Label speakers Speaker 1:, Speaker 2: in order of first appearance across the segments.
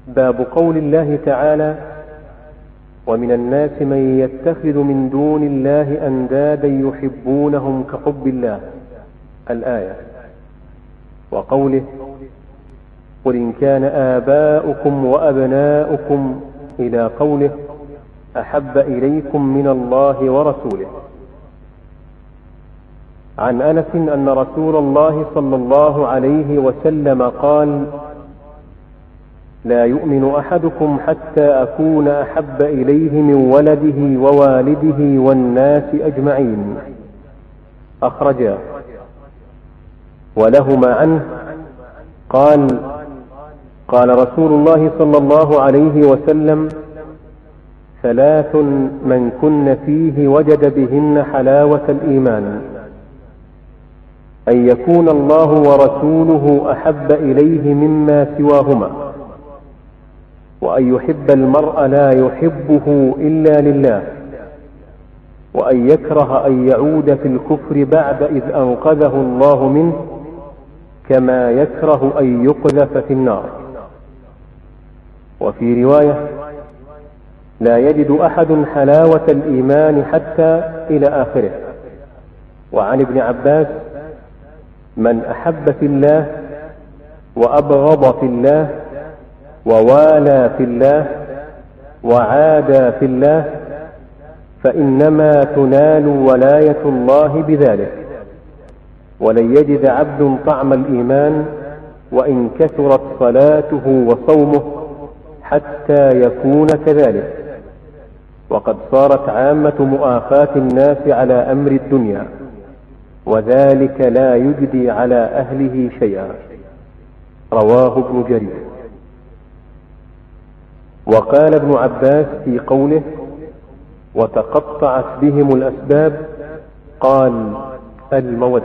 Speaker 1: باب قول الله تعالى: ومن الناس من يتخذ من دون الله أندادا يحبونهم كحب الله، الآية. وقوله: قل إن كان آباؤكم وأبناؤكم، إلى قوله: أحب إليكم من الله ورسوله. عن أنس أن رسول الله صلى الله عليه وسلم قال: لا يؤمن أحدكم حتى أكون أحب إليه من ولده ووالده والناس أجمعين، أخرجاه. ولهما عنه قال: قال رسول الله صلى الله عليه وسلم: ثلاث من كن فيه وجد بهن حلاوة الإيمان: أن يكون الله ورسوله أحب إليه مما سواهما، وأن يحب المرء لا يحبه إلا لله، وأن يكره أن يعود في الكفر بعد إذ أنقذه الله منه، كما يكره أن يقذف في النار. وفي رواية: لا يجد أحد حلاوة الإيمان حتى، إلى آخره. وعن ابن عباس: من أحب في الله وأبغض في الله ووالى في الله وعادى في الله فإنما تنال ولاية الله بذلك، ولن يجد عبد طعم الإيمان وإن كثرت صلاته وصومه حتى يكون كذلك. وقد صارت عامة مؤاخاة الناس على أمر الدنيا، وذلك لا يجدي على أهله شيئا. رواه ابن جرير. وقال ابن عباس في قوله: وتقطعت بهم الأسباب، قال: المودة.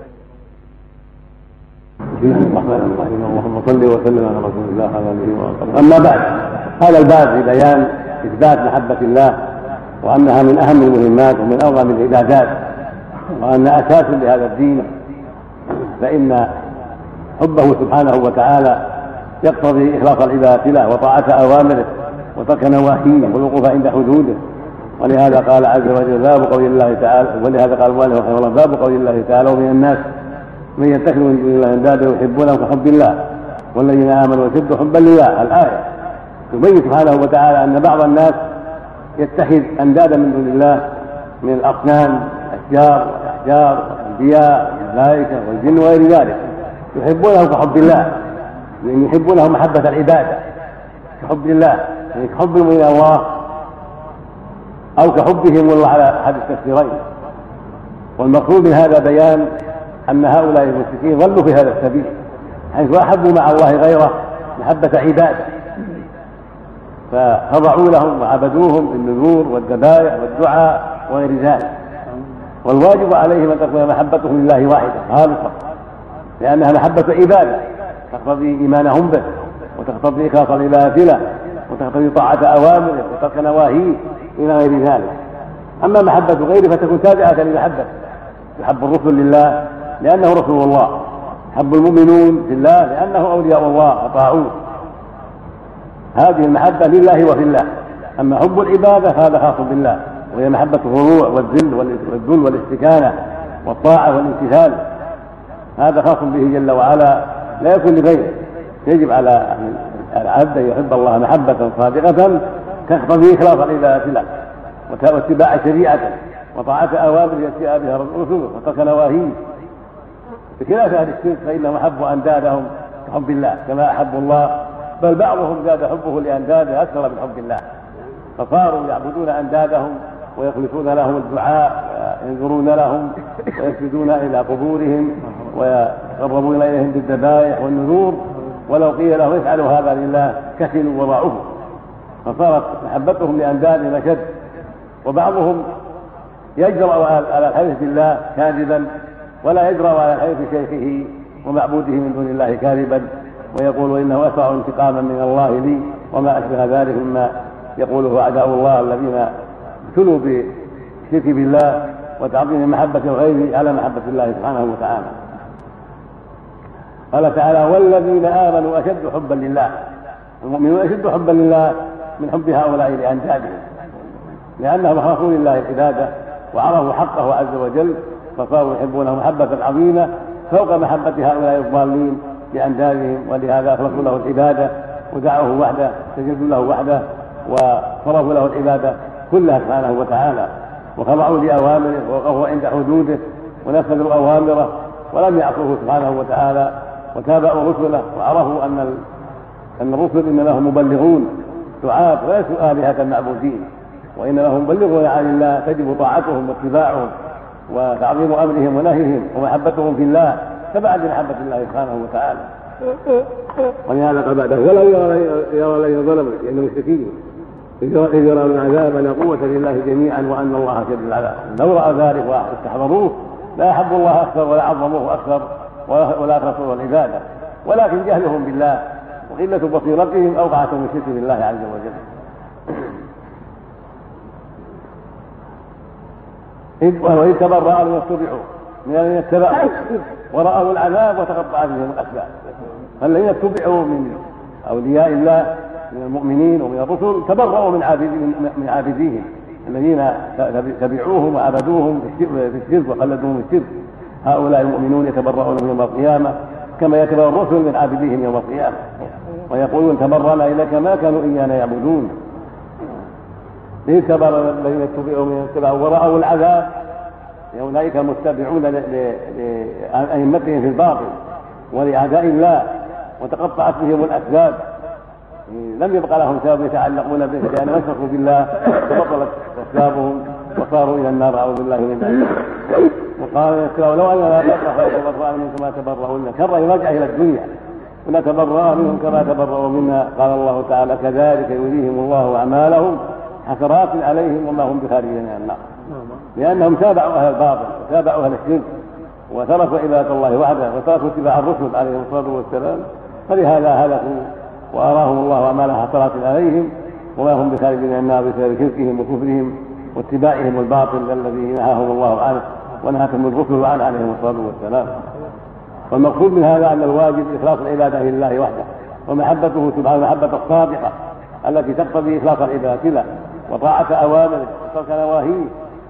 Speaker 2: اللهم صل وسلم على رسول الله على اله وصحبه. اما بعد، هذا الباب في بيان اثبات محبه الله، وانها من اهم المهمات ومن اعظم العبادات، وان اساس لهذا الدين، فان حبه سبحانه وتعالى يقتضي اخلاص العباده له وطاعه اوامره وترك نواهيه والوقوف عند حدوده. ولهذا قال عز وجل: باب قول الله تعالى، ولهذا قال المؤلف رحمه الله: باب قول الله تعالى: ومن الناس من يتخذ من دون الله اندادا يحبونهم كحب الله والذين امنوا اشد حبا لله، الآية. يبين سبحانه وتعالى ان بعض الناس يتخذ اندادا من دون الله من الاصنام، الاشجار والاحجار والانبياء والملائكه والجن وغير ذلك، يحبونهم كحب الله، لان يحبونهم محبه العباده كحب الله، يعني كحبهم الى الله او كحبهم الله على احد التفسيرين. والمقصود من هذا بيان أن هؤلاء المشركين ضلوا في هذا السبيل، حيث أحبوا مع الله غيره محبة عبادة، فخضعوا لهم وعبدوهم بالنذور والذبائح والدعاء وغير ذلك. والواجب عليهم أن تكون محبتهم لله واحدة خالصة، لأنها محبة عبادة تقتضي إيمانهم به، وتقتضي إخلاص العبادة له، وتقتضي طاعة أوامره وترك نواهيه إلى غير ذلك. أما محبة غيره فتكون تابعة لمحبته. يحب الرسل لله لأنه رسول الله، يحب المؤمنون في الله لأنه أولياء الله أطاعوه. هذه المحبة لله وفي الله. أما حب العبادة فهذا خاص بالله، وهي محبة الخضوع والذل والاستكانة والطاعة والامتثال، هذا خاص به جل وعلا لا يكون لغيره. يجب على العبد أن يحب الله محبة صادقة تقتضي إخلاص العبادة له واتباع شريعته وطاعة أوامره يأتي بها رسوله وترك نواهيه، بخلاف أهل الشرك فإنهم أحبوا أندادهم كحب الله كما أحبوا الله، بل بعضهم زاد حبه لأنداده أكثر من حب الله، فصاروا يعبدون أندادهم ويخلصون لهم الدعاء وينذرون لهم ويسجدون إلى قبورهم ويقربون إليهم بالذبائح والنذور، ولو قيل لهم افعلوا هذا لله كسلوا وضعوه، فصارت محبتهم لأندادهم أشد. وبعضهم يجرأ على الحلف بالله كاذبا ولا يجرأ على حلف شيخه ومعبوده من دون الله كاذبا، ويقول إنه أسرع انتقاما من الله لي، وما أشبه ذلك مما يقوله أعداء الله الذين ابتلوا بالشرك بالله وتعظيم محبة الغير على محبة الله سبحانه وتعالى. قال تعالى: والذين آمنوا أشد حبا لله، المؤمنون أشد حبا لله من حب هؤلاء لأندادهم، لأنهم أخلصوا لله العبادة وعرفوا حقه عز وجل، فصاروا يحبونه محبة عظيمة فوق محبة هؤلاء الضالين لأندادهم، ولهذا أخلصوا له العبادة ودعوه وحده، سجدوا له وحده، وصرفوا له العبادة كلها سبحانه وتعالى، وخضعوا لأوامره ووقفوا عند حدوده ونفذوا أوامره ولم يعصوه سبحانه وتعالى، وتابعوا رسله وعرفوا أن الرسل إنما هم مبلغون دعاة وليسوا آلهة معبودين، وإنما هم مبلغون عن الله، تجب طاعتهم واتباعهم وتعظيم أمرهم ونهيهم ومحبتهم في الله تبعا لمحبة الله سبحانه وتعالى. ولهذا قال بعده ولو يرى الذين ظلموا لأن المشركين إذ يرون العذاب أن القوة لله جميعا وأن الله شديد العذاب، لو رأى ذلك واستحضروه لا أحبوا الله أكثر ولا عظموه أكثر ولا أخلصوا العبادة، ولكن جهلهم بالله وقلة بصيرتهم أوقعتهم الشرك بالله عز وجل. وإذ تبرأوا من اتبعوا من الذين اتبعوا ورأوا العذاب وتقطعت بهم الأسباب، فالذين اتبعوا من أولياء الله من المؤمنين ومن الرسل تبرأوا من عابديهم الذين تبعوهم وعبدوهم في الشرك وقلدوهم في الشرك. هؤلاء المؤمنون يتبرؤون من يوم القيامة كما يتبرأ الرسل من عابديهم يوم القيامة، ويقولون تبرأنا إليك ما كانوا إيانا يعبدون. إذ تبرأ الذين اتبعوا من اتبعوا ورأوا العذاب، أولئك المتبعون لأئمتهم في الباطل ولأعداء الله وتقطعت بهم الأسباب، لم يبقى لهم سبب يتعلقون به لأن أشركوا بالله فبطلت أسبابهم وصاروا إلى النار أعوذ بالله من ذلك. وقال لو أننا نتبرأ منهم كما تبرأوا منا، كره يرجع إلى الدنيا ونتبرأ منهم كما تبرأوا منا. قال الله تعالى كذلك يريهم الله أعمالهم حسرات عليهم وما هم بخارجين من النار، لأنهم تابعوا أهل الباطل وتابعوا أهل الشرك وتركوا عبادة الله وحده وتركوا اتباع الرسل عليهم الصلاة والسلام، فلهذا هلكوا وأراهم الله أعمالهم حسرات عليهم وما هم بخارجين من النار بسبب شركهم وكفرهم واتباعهم الباطل الذي نهاهم الله عنه ونهاهم الرسل عنه عليهم الصلاة والسلام. والمقصود من هذا أن الواجب إخلاص العبادة لله وحده ومحبته سبحانه المحبة الصادقة التي تقتضي إخلاص العبادة له وطاعة أوامره وترك نواهيه،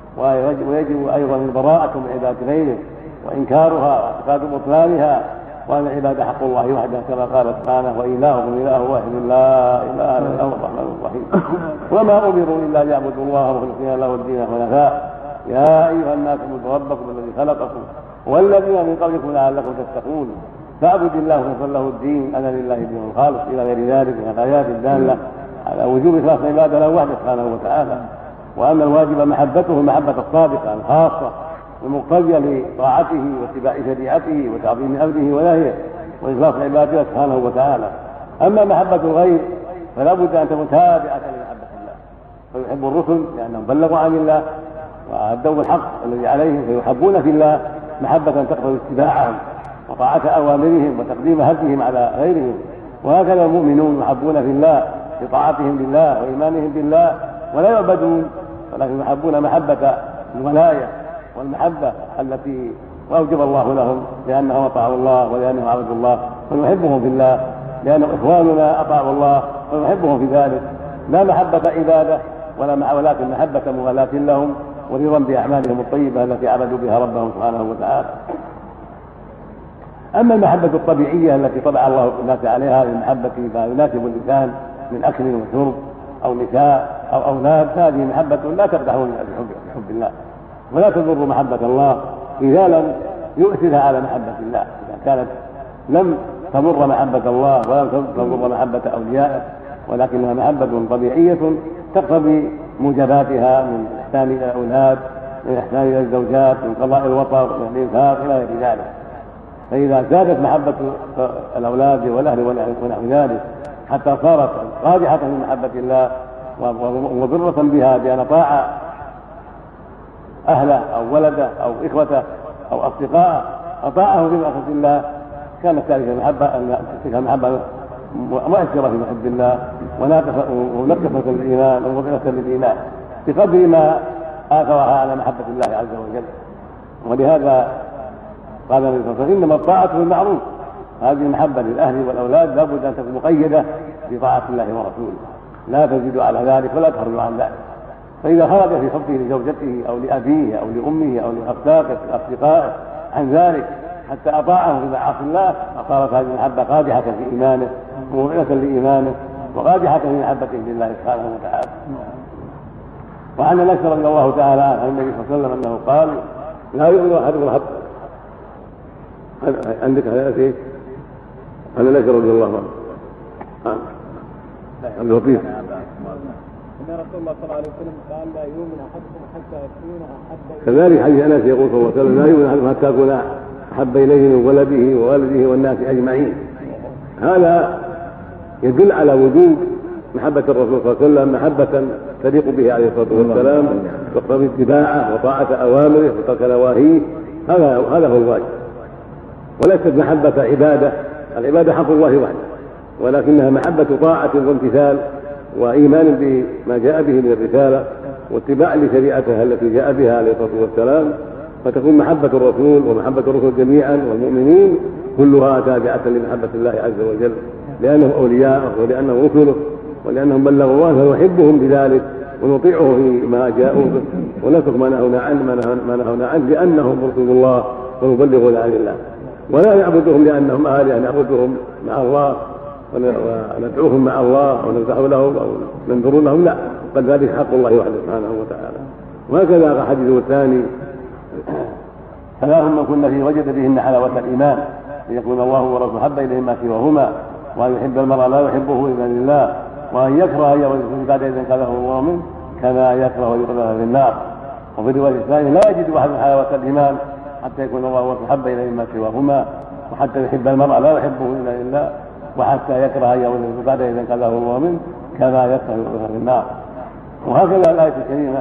Speaker 2: ويجب أيضا البراءة من عبادة غيره وإنكارها واعتقاد بطلانها، وأن العبادة حق الله وحده كما قال سبحانه وإلهكم إله واحد لا إله إلا هو الرحمن الرحيم. وما أمروا إلا ليعبدوا الله مخلصين له الدين حنفاء يا أيها الناس اعبدوا ربكم الذي خلقكم والذين من قبلكم لعلكم تتقون فاعبد الله مخلصا له الدين أنا لله دين الخالص إلى غير ذلك من الآيات الدالة على وجوب إخلاص العبادة له وحده سبحانه وتعالى. وأن الواجب محبته المحبة الصادقة الخاصة المقتضية لطاعته واتباع شريعته وتعظيم أمره ونهيه وإخلاص عبادته سبحانه وتعالى. أما محبة الغير فلا بد أن تكون تابعة لمحبة الله، فيحب الرسل لأنهم بلغوا عن الله وأدوا الحق الذي عليهم فيحبون في الله محبة تقتضي اتباعهم وطاعة أوامرهم وتقديم هديهم على غيرهم. وهكذا المؤمنون يحبون في الله بطاعتهم لله وإيمانهم بالله ولا يعبدون، ولكن يحبون محبة الولاية والمحبة التي أوجب الله لهم لأنهم أطاعوا الله ولأنهم عبدوا الله، فنحبهم في الله لأنهم إخواننا أطاعوا الله فنحبهم في ذلك، لا محبة عبادة ولكن محبة موالاة لهم ورضا بأعمالهم الطيبة التي عبدوا بها ربهم سبحانه وتعالى. أما المحبة الطبيعية التي طبع الله الناس عليها المحبة ما يناسب الإنسان من أكل وشرب أو نساء أو أولاد، هذه محبة لا تقدح بحب الله ولا تضر محبة الله إذا لم يؤثرها على محبة الله، إذا كانت لم تضر محبة الله ولم تضر محبة أوليائه ولكنها محبة طبيعية تقتضي موجباتها من إحسان إلى الأولاد من إحسان إلى الزوجات من قضاء الوطر من الإنفاق إلى غير ذلك. فإذا زادت محبة الأولاد والأهل ونحو ذلك حتى صارت قادحة من محبة الله ومضرة بها بأن أطاع أهله أو ولده أو إخوته أو أصدقائه أطاعه في معصية الله، كانت ذلك المحبة مؤثرة في محب الله ونقصة الإيمان ومضرة للإيمان بقدر ما آثرها على محبة الله عز وجل. ولهذا قال النبي صلى الله عليه وسلم إنما الطاعة بالمعروف هذه المحبة للأهل والأولاد لا بد أن تكون مقيدة بطاعة الله ورسوله، لا تزيد على ذلك ولا تخرج عن ذلك. فإذا خرج في حبه لزوجته أو لأبيه أو لأمه أو لأصدقائه عن ذلك حتى أطاعه في معاصي الله، فصارت هذه المحبة قادحة في إيمانه وموعظة لإيمانه وقادحة في محبته لله سبحانه وتعالى. وعن أنس رضي الله تعالى عن النبي صلى الله عليه وسلم أنه قال: لا يؤمن أحدكم حتى عندك حديث ايه؟ عن أنس رضي الله عنه عن لطيف
Speaker 3: ان رسول الله صلى الله عليه وسلم قال: لا يؤمن احدكم حتى يكون احب
Speaker 2: كذلك حديث أنس يقول صلى الله عليه وسلم: لا يؤمن أحدكم حتى يكون أحب إليه من ولده ووالده والناس أجمعين. هذا يدل على وجوب محبة الرسول صلى الله عليه وسلم محبة تليق به عليه الصلاة والسلام، تقتضي اتباعه وطاعة أوامره وترك نواهيه. هذا هو الواجب، وليست محبة عبادة. العبادة حق الله وحده، ولكنها محبة طاعة وامتثال وإيمان بما جاء به من الرسالة واتباع لشريعتها التي جاء بها عليه الصلاة والسلام، فتكون محبة الرسول ومحبة الرسل جميعا والمؤمنين كلها تابعة لمحبة الله عز وجل، لأنهم أولياءه ولأنهم رسله ولأنهم بلغوا الله فنحبهم بذلك ونطيعه فيما جاءوا به ونترك ما نهونا عنه لأنهم رسول الله ونبلغون عن الله. ولا نعبدهم لأنهم آلهة، نعبدهم مع الله وندعوهم مع الله ونذبح لهم أو ننذر لهم، لا، بل ذلك حق الله وحده سبحانه وتعالى. وهكذا حديثه الثاني: ثلاث من كن فيه وجد بهن حلاوة الإيمان، أن يكون الله ورسوله أحب إليه ما سواهما، وأن يحب المرء لا يحبه إلا لله، وأن يكره أن يرى بعد إذ انقذه الله منه كما يكره أن يقذف في النار. وفي الرواية الثانية: لا يجد أحد حلاوة الإيمان حتى يكون الله ورسوله أحب إليه ما سواهما، وحتى يحب المرء لا يحبه إلا لله، وحتى يكره أن يرى بعد إذ انقذه الله منه كما يكره أن يقذف في النار. وهكذا الآية الكريمة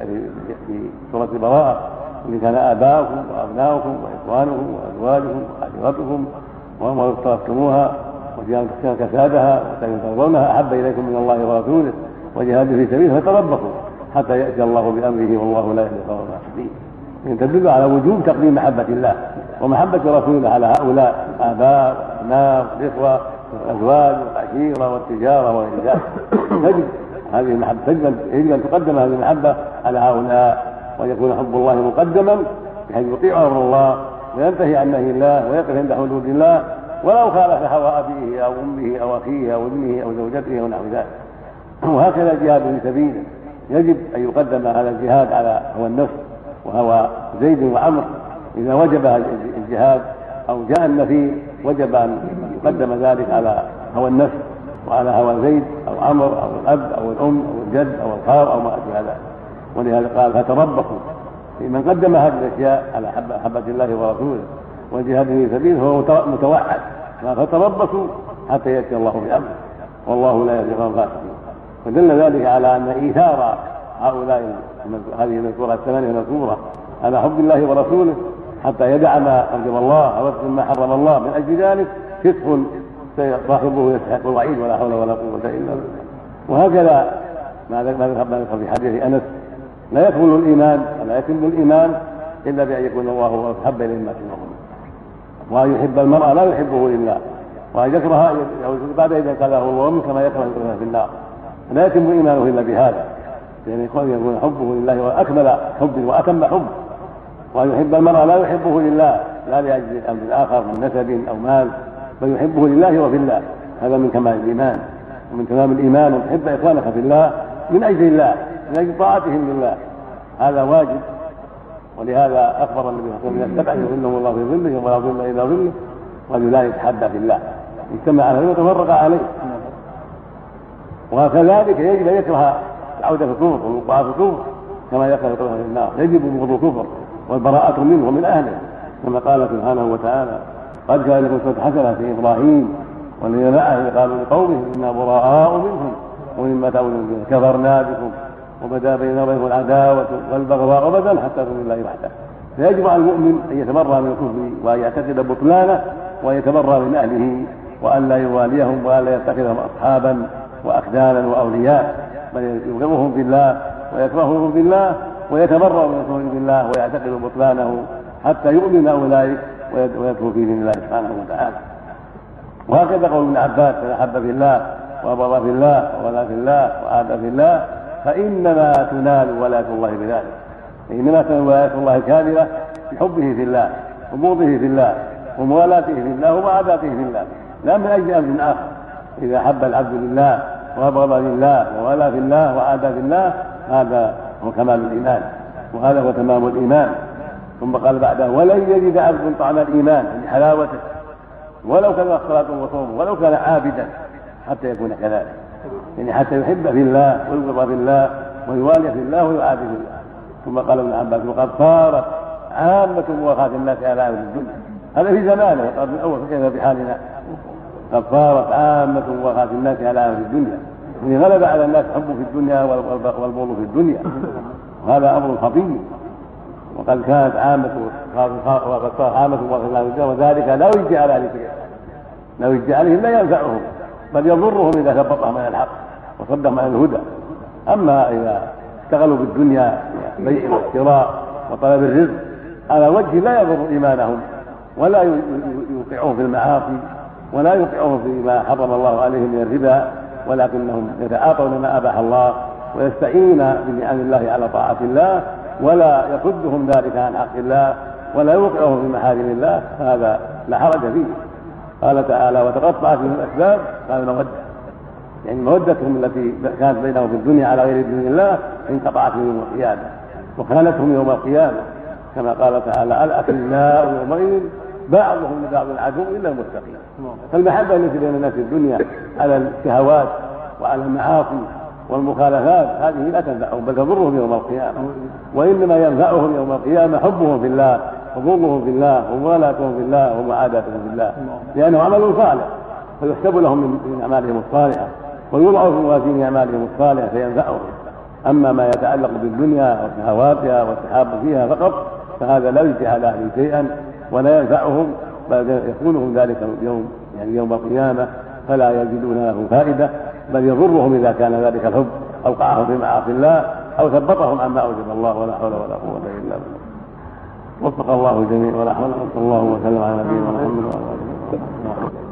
Speaker 2: في سورة البراءة: إن كان آباؤكم وأبناؤكم وإخوانكم وأزواجكم وعشيرتكم وأموال اقترفتموها وتجارة كسادها وترضونها أحب إليكم من الله ورسوله وجهاد في سبيله فتربصوا حتى يأتي الله بأمره والله لا يهدي القوم الفاسقين. تدل على وجوب تقديم محبة الله ومحبة رسوله على هؤلاء الآباء والأبناء والإخوة والأزواج والعشيرة والتجارة وغير ذلك. تجب هذه المحبة، يجب أن تقدم هذه المحبة على هؤلاء، ويكون حب الله مقدما بحيث يطيع امر الله وينتهي عن نهي الله ويقف عند حدود الله ولو خالف هوى ابيه او امه او اخيه او ابنه او زوجته ونحو ذلك. وهكذا الجهاد في سبيله يجب ان يقدم على الجهاد على هوى النفس وهوى زيد وعمر. اذا وجب الجهاد او جاء النفي وجب ان يقدم ذلك على هوى النفس وعلى هوى زيد او عمر او الاب او الام او الجد او الخال او ما اشبه ذلك. ولهذا قال: فتربصوا. من قدم هذه الاشياء على محبه الله ورسوله والجهاد في سبيله هو متوعد، فتربصوا حتى ياتي الله بامره والله لا يهدي القوم الفاسقين. فدل ذلك على ان ايثار هؤلاء هذه المذكوره الثمانيه المذكوره على حب الله ورسوله حتى يدع ما اوجب الله ويترك ما حرم الله من اجل ذلك فسق صاحبه يستحق الوعيد ولا حول ولا قوه الا بالله. وهكذا ما ذكر في حديث انس: لا يكمل الايمان ولا يتم الايمان الا بان يكون الله احب اليه ما سواهما، وان يحب المرء لا يحبه الا، وان يكره بعد اذا قاله الله منه كما يكره القذف في النار. لا يتم ايمانه الا بهذا، يعني يكون حبه لله واكمل حب واتم حب، وان يحب المرء لا يحبه لله لا لاجل امر اخر من نسب او مال، بل يحبه لله وفي الله. هذا من كمال الايمان ومن تمام الايمان ان تحب اخوانك في الله من اجل الله من اجل طاعتهم لله، هذا واجب. ولهذا اخبر النبي صلى الله عليه وسلم: يستبعد يظلهم الله في ظله ولا ظل الا ظله، رجل لا يتحدى في الله اجتمع عليه وتفرق عليه. وكذلك يجب ان يكره العوده في الكفر والوقوع في الكفر كما يكره القذف في النار. يجب بغض الكفر والبراءه منه ومن اهله، كما قال سبحانه وتعالى: قد كان لكم اسوة حسنة في ابراهيم والذين معه قالوا لقومهم انا براء منهم ومما تعبدون به كفرنا بكم وبدا بيننا وبينكم العداوة والبغضاء أبدا حتى تؤمنوا بالله وحده. فيجب على المؤمن أن يتبرأ من الكفر وأن يعتقد بطلانه وأن يتبرأ من أهله وأن لا يواليهم وأن لا يتخذهم أصحابا وأخدانا وأولياء، بل يبغضهم في الله ويكرههم في الله ويتبرأ من الكفر بالله ويعتقد بطلانه حتى يؤمن أولئك ويدخل في دين الله سبحانه وتعالى. وهكذا قول ابن عباس: من احب في الله وابغض في الله وولى في الله وعاد في الله فانما تنال ولايه الله بذلك. انما تنال ولايه الله الكامله بحبه في الله وبغضه في الله وموالاته في الله ومعاداته في الله، لا من اجل امر اخر. اذا احب العبد لله وابغض لله وولى في الله وعاد في الله هذا هو كمال الايمان وهذا هو تمام الايمان. ثم قال بعده: ولن يجد عبد طعم الايمان من حلاوته ولو كان صلاة وصوم ولو كان عابدا حتى يكون كذلك، يعني حتى يحب في الله ويبغض في الله ويوالي في الله ويعادي في الله. ثم قال ابن عباس: وقد صارت عامة مواخاة الناس على أهل الدنيا. هذا في زمانه القرن الأول، فكيف بحالنا؟ قد صارت عامة مواخاة الناس على أهل الدنيا، يعني غلب على الناس حب في الدنيا والبغض في الدنيا، وهذا أمر خطير. وقد كانت عامة مواخاة الناس الدنيا، وذلك لا يجدي على أهل شيء، لو يجدي عليهم لا ينفعهم بل يضرهم إذا ثبطهم عن الحق وصدهم عن الهدى. أما إذا اشتغلوا بالدنيا بيع والشراء وطلب الرزق على وجه لا يضر إيمانهم ولا يوقعهم في المعاصي ولا يوقعهم فيما حرم الله عليهم من الربا، ولكنهم يتعاطون ما أباح الله ويستعينون بنعم الله على طاعة الله ولا يصدهم ذلك عن حق الله ولا يوقعهم في محارم الله، هذا لا حرج فيه. قال تعالى: وتقطعت بهم الأسباب. قال: المودة، يعني مودتهم التي كانت بينهم في الدنيا على غير دين الله انقطعت يوم القيامة وخانتهم يوم القيامة، كما قال تعالى: الأخلاء يومئذ بعضهم لبعض عدو إلا المتقين. فالمحبة التي بين الناس في الدنيا على الشهوات وعلى المعاصي والمخالفات هذه لا تنفعهم بل تضرهم يوم القيامة، وإنما ينفعهم يوم القيامة حبهم في الله وبغضهم في الله وموالاتهم في الله ومعاداتهم في الله، لأنه عمل صالح فيحسب لهم من أعمالهم الصالحة ويوضع في موازين أعمالهم الصالحة فينفعهم. أما ما يتعلق بالدنيا وشهواتها والتحاب فيها فقط فهذا لا يجزي على أهله شيئا ولا ينفعهم، بل يكونهم ذلك يوم القيامة فلا يجدون له فائدة، بل يضرهم إذا كان ذلك الحب أوقعهم في معاصي الله أو ثبطهم عما أوجب الله، ولا حول ولا قوة إلا بالله. وفق الله الجميع ولا حول. صلى الله وسلم على نبينا محمد وعلى آله وصحبه.